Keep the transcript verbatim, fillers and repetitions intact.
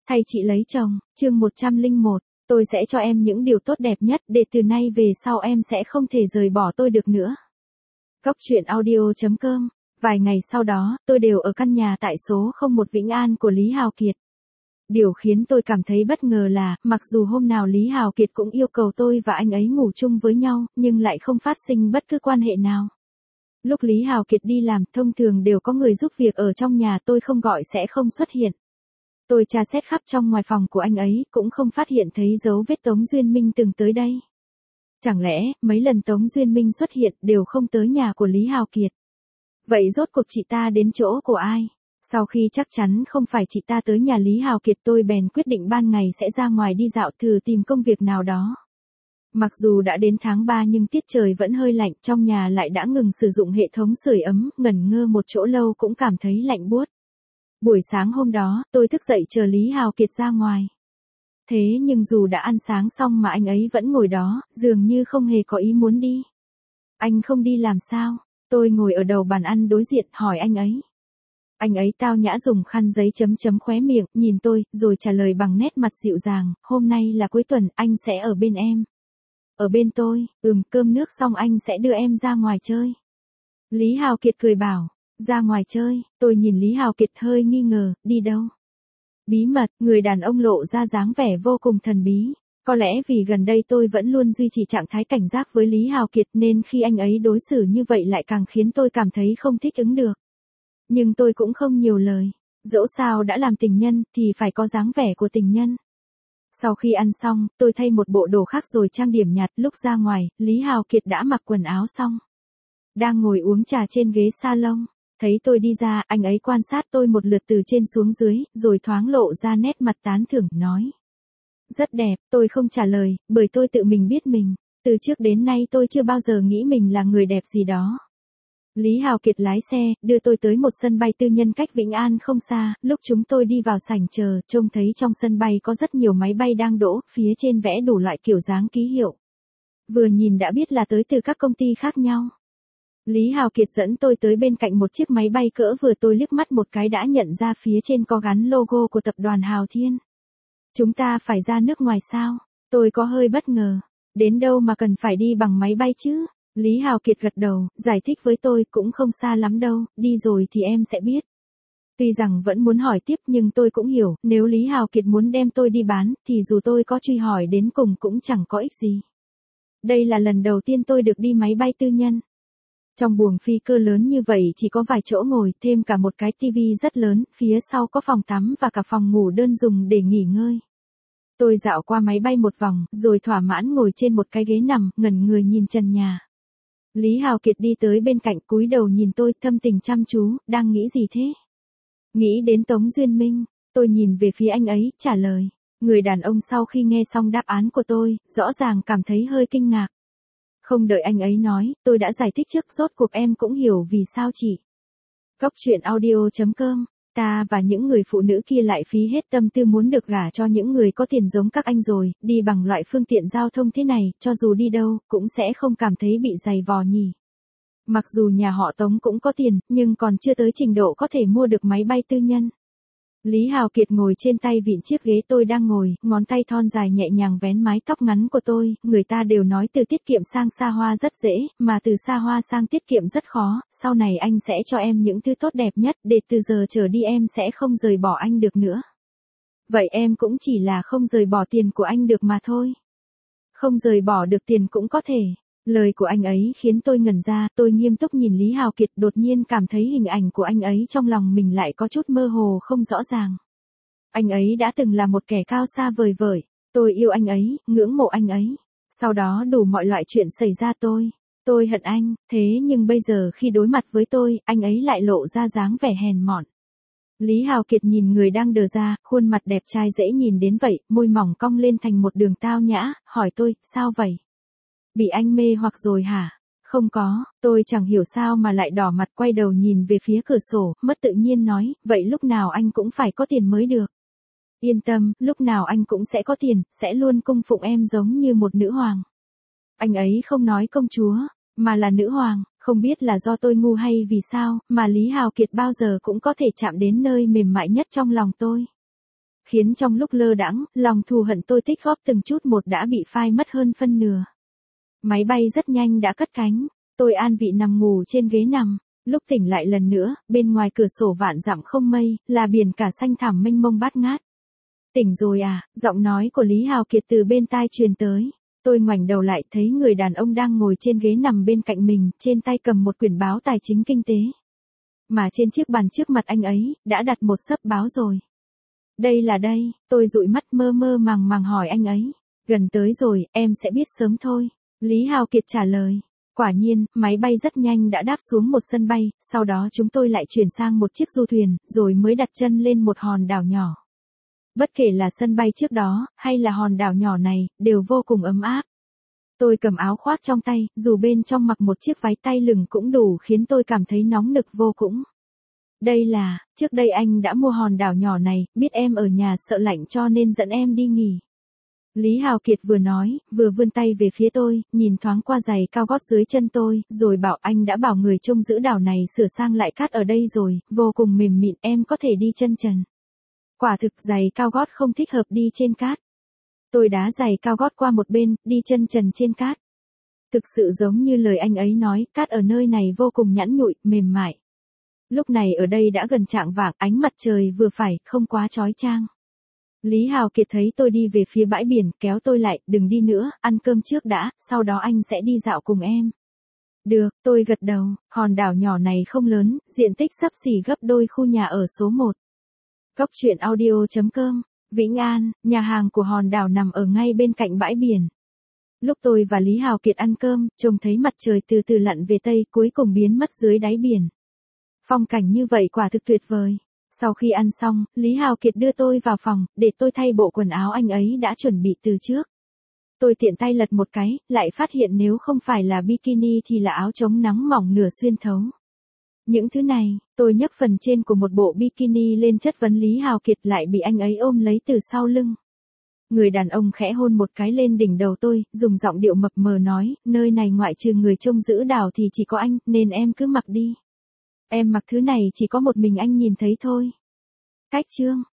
Thay chị lấy chồng, chương một trăm lẻ một, tôi sẽ cho em những điều tốt đẹp nhất để từ nay về sau em sẽ không thể rời bỏ tôi được nữa. Cóc truyện audio chấm com. Vài ngày sau đó, tôi đều ở căn nhà tại số không một Vĩnh An của Lý Hào Kiệt. Điều khiến tôi cảm thấy bất ngờ là, mặc dù hôm nào Lý Hào Kiệt cũng yêu cầu tôi và anh ấy ngủ chung với nhau, nhưng lại không phát sinh bất cứ quan hệ nào. Lúc Lý Hào Kiệt đi làm, thông thường đều có người giúp việc ở trong nhà, tôi không gọi sẽ không xuất hiện. Tôi tra xét khắp trong ngoài phòng của anh ấy, cũng không phát hiện thấy dấu vết Tống Duyên Minh từng tới đây. Chẳng lẽ, mấy lần Tống Duyên Minh xuất hiện đều không tới nhà của Lý Hào Kiệt? Vậy rốt cuộc chị ta đến chỗ của ai? Sau khi chắc chắn không phải chị ta tới nhà Lý Hào Kiệt, tôi bèn quyết định ban ngày sẽ ra ngoài đi dạo thử tìm công việc nào đó. Mặc dù đã đến tháng ba nhưng tiết trời vẫn hơi lạnh, trong nhà lại đã ngừng sử dụng hệ thống sưởi ấm, ngẩn ngơ một chỗ lâu cũng cảm thấy lạnh buốt. Buổi sáng hôm đó, tôi thức dậy chờ Lý Hào Kiệt ra ngoài. Thế nhưng dù đã ăn sáng xong mà anh ấy vẫn ngồi đó, dường như không hề có ý muốn đi. Anh không đi làm sao? Tôi ngồi ở đầu bàn ăn đối diện, hỏi anh ấy. Anh ấy tao nhã dùng khăn giấy chấm chấm khóe miệng, nhìn tôi, rồi trả lời bằng nét mặt dịu dàng, hôm nay là cuối tuần, anh sẽ ở bên em. Ở bên tôi, ừm, cơm nước xong anh sẽ đưa em ra ngoài chơi. Lý Hào Kiệt cười bảo, ra ngoài chơi, tôi nhìn Lý Hào Kiệt hơi nghi ngờ, đi đâu? Bí mật, người đàn ông lộ ra dáng vẻ vô cùng thần bí. Có lẽ vì gần đây tôi vẫn luôn duy trì trạng thái cảnh giác với Lý Hào Kiệt nên khi anh ấy đối xử như vậy lại càng khiến tôi cảm thấy không thích ứng được. Nhưng tôi cũng không nhiều lời, dẫu sao đã làm tình nhân thì phải có dáng vẻ của tình nhân. Sau khi ăn xong, tôi thay một bộ đồ khác rồi trang điểm nhạt, lúc ra ngoài, Lý Hào Kiệt đã mặc quần áo xong. Đang ngồi uống trà trên ghế salon, thấy tôi đi ra, anh ấy quan sát tôi một lượt từ trên xuống dưới, rồi thoáng lộ ra nét mặt tán thưởng, nói. Rất đẹp, tôi không trả lời, bởi tôi tự mình biết mình, từ trước đến nay tôi chưa bao giờ nghĩ mình là người đẹp gì đó. Lý Hào Kiệt lái xe, đưa tôi tới một sân bay tư nhân cách Vĩnh An không xa, lúc chúng tôi đi vào sảnh chờ, trông thấy trong sân bay có rất nhiều máy bay đang đỗ, phía trên vẽ đủ loại kiểu dáng ký hiệu. Vừa nhìn đã biết là tới từ các công ty khác nhau. Lý Hào Kiệt dẫn tôi tới bên cạnh một chiếc máy bay cỡ vừa, tôi liếc mắt một cái đã nhận ra phía trên có gắn logo của tập đoàn Hào Thiên. Chúng ta phải ra nước ngoài sao? Tôi có hơi bất ngờ. Đến đâu mà cần phải đi bằng máy bay chứ? Lý Hào Kiệt gật đầu, giải thích với tôi, cũng không xa lắm đâu, đi rồi thì em sẽ biết. Tuy rằng vẫn muốn hỏi tiếp nhưng tôi cũng hiểu, nếu Lý Hào Kiệt muốn đem tôi đi bán, thì dù tôi có truy hỏi đến cùng cũng chẳng có ích gì. Đây là lần đầu tiên tôi được đi máy bay tư nhân. Trong buồng phi cơ lớn như vậy chỉ có vài chỗ ngồi, thêm cả một cái tivi rất lớn, phía sau có phòng tắm và cả phòng ngủ đơn dùng để nghỉ ngơi. Tôi dạo qua máy bay một vòng, rồi thỏa mãn ngồi trên một cái ghế nằm, ngẩn người nhìn trần nhà. Lý Hào Kiệt đi tới bên cạnh, cúi đầu nhìn tôi, thâm tình chăm chú, đang nghĩ gì thế? Nghĩ đến Tống Duyên Minh, tôi nhìn về phía anh ấy, trả lời. Người đàn ông sau khi nghe xong đáp án của tôi, rõ ràng cảm thấy hơi kinh ngạc. Không đợi anh ấy nói, tôi đã giải thích trước, rốt cuộc em cũng hiểu vì sao chị. Cóc truyện audio chấm com. Ta và những người phụ nữ kia lại phí hết tâm tư muốn được gả cho những người có tiền giống các anh rồi, đi bằng loại phương tiện giao thông thế này, cho dù đi đâu, cũng sẽ không cảm thấy bị dày vò nhỉ. Mặc dù nhà họ Tống cũng có tiền, nhưng còn chưa tới trình độ có thể mua được máy bay tư nhân. Lý Hào Kiệt ngồi trên tay vịn chiếc ghế tôi đang ngồi, ngón tay thon dài nhẹ nhàng vén mái tóc ngắn của tôi, người ta đều nói từ tiết kiệm sang xa hoa rất dễ, mà từ xa hoa sang tiết kiệm rất khó, sau này anh sẽ cho em những thứ tốt đẹp nhất, để từ giờ trở đi em sẽ không rời bỏ anh được nữa. Vậy em cũng chỉ là không rời bỏ tiền của anh được mà thôi. Không rời bỏ được tiền cũng có thể. Lời của anh ấy khiến tôi ngẩn ra, tôi nghiêm túc nhìn Lý Hào Kiệt, đột nhiên cảm thấy hình ảnh của anh ấy trong lòng mình lại có chút mơ hồ không rõ ràng. Anh ấy đã từng là một kẻ cao xa vời vợi, tôi yêu anh ấy, ngưỡng mộ anh ấy. Sau đó đủ mọi loại chuyện xảy ra tôi, tôi hận anh, thế nhưng bây giờ khi đối mặt với tôi, anh ấy lại lộ ra dáng vẻ hèn mọn. Lý Hào Kiệt nhìn người đang đờ ra, khuôn mặt đẹp trai dễ nhìn đến vậy, môi mỏng cong lên thành một đường tao nhã, hỏi tôi, sao vậy? Bị anh mê hoặc rồi hả? Không có, tôi chẳng hiểu sao mà lại đỏ mặt, quay đầu nhìn về phía cửa sổ, mất tự nhiên nói, vậy lúc nào anh cũng phải có tiền mới được. Yên tâm, lúc nào anh cũng sẽ có tiền, sẽ luôn cung phụng em giống như một nữ hoàng. Anh ấy không nói công chúa, mà là nữ hoàng, không biết là do tôi ngu hay vì sao, mà Lý Hào Kiệt bao giờ cũng có thể chạm đến nơi mềm mại nhất trong lòng tôi. khiến trong lúc lơ đãng, lòng thù hận tôi tích góp từng chút một đã bị phai mất hơn phân nửa. Máy bay rất nhanh đã cất cánh, tôi an vị nằm ngủ trên ghế nằm, lúc tỉnh lại lần nữa, bên ngoài cửa sổ vạn dặm không mây, là biển cả xanh thẳm mênh mông bát ngát. Tỉnh rồi à, giọng nói của Lý Hào Kiệt từ bên tai truyền tới. Tôi ngoảnh đầu lại thấy người đàn ông đang ngồi trên ghế nằm bên cạnh mình, trên tay cầm một quyển báo tài chính kinh tế. Mà trên chiếc bàn trước mặt anh ấy, đã đặt một xấp báo rồi. Đây là đây, tôi dụi mắt mơ mơ màng màng hỏi anh ấy. Gần tới rồi, em sẽ biết sớm thôi. Lý Hào Kiệt trả lời. Quả nhiên, máy bay rất nhanh đã đáp xuống một sân bay, sau đó chúng tôi lại chuyển sang một chiếc du thuyền, rồi mới đặt chân lên một hòn đảo nhỏ. Bất kể là sân bay trước đó, hay là hòn đảo nhỏ này, đều vô cùng ấm áp. Tôi cầm áo khoác trong tay, dù bên trong mặc một chiếc váy tay lửng cũng đủ khiến tôi cảm thấy nóng nực vô cùng. Đây là, trước đây anh đã mua hòn đảo nhỏ này, biết em ở nhà sợ lạnh cho nên dẫn em đi nghỉ. Lý Hào Kiệt vừa nói, vừa vươn tay về phía tôi, nhìn thoáng qua giày cao gót dưới chân tôi, rồi bảo anh đã bảo người trông giữ đảo này sửa sang lại cát ở đây rồi, vô cùng mềm mịn, em có thể đi chân trần. Quả thực giày cao gót không thích hợp đi trên cát. Tôi đá giày cao gót qua một bên, đi chân trần trên cát. Thực sự giống như lời anh ấy nói, cát ở nơi này vô cùng nhẵn nhụi, mềm mại. Lúc này ở đây đã gần chạng vạng, ánh mặt trời vừa phải, không quá chói chang. Lý Hào Kiệt thấy tôi đi về phía bãi biển, kéo tôi lại, đừng đi nữa, ăn cơm trước đã, sau đó anh sẽ đi dạo cùng em. Được, tôi gật đầu, hòn đảo nhỏ này không lớn, diện tích xấp xỉ gấp đôi khu nhà ở số một. Góc truyện audio chấm com, Vĩnh An, nhà hàng của hòn đảo nằm ở ngay bên cạnh bãi biển. Lúc tôi và Lý Hào Kiệt ăn cơm, trông thấy mặt trời từ từ lặn về tây cuối cùng biến mất dưới đáy biển. Phong cảnh như vậy quả thực tuyệt vời. Sau khi ăn xong, Lý Hào Kiệt đưa tôi vào phòng, để tôi thay bộ quần áo anh ấy đã chuẩn bị từ trước. Tôi tiện tay lật một cái, lại phát hiện nếu không phải là bikini thì là áo chống nắng mỏng nửa xuyên thấu. Những thứ này, tôi nhấc phần trên của một bộ bikini lên chất vấn Lý Hào Kiệt lại bị anh ấy ôm lấy từ sau lưng. Người đàn ông khẽ hôn một cái lên đỉnh đầu tôi, dùng giọng điệu mập mờ nói, nơi này ngoại trừ người trông giữ đảo thì chỉ có anh, nên em cứ mặc đi. Em mặc thứ này chỉ có một mình anh nhìn thấy thôi. Cách chương.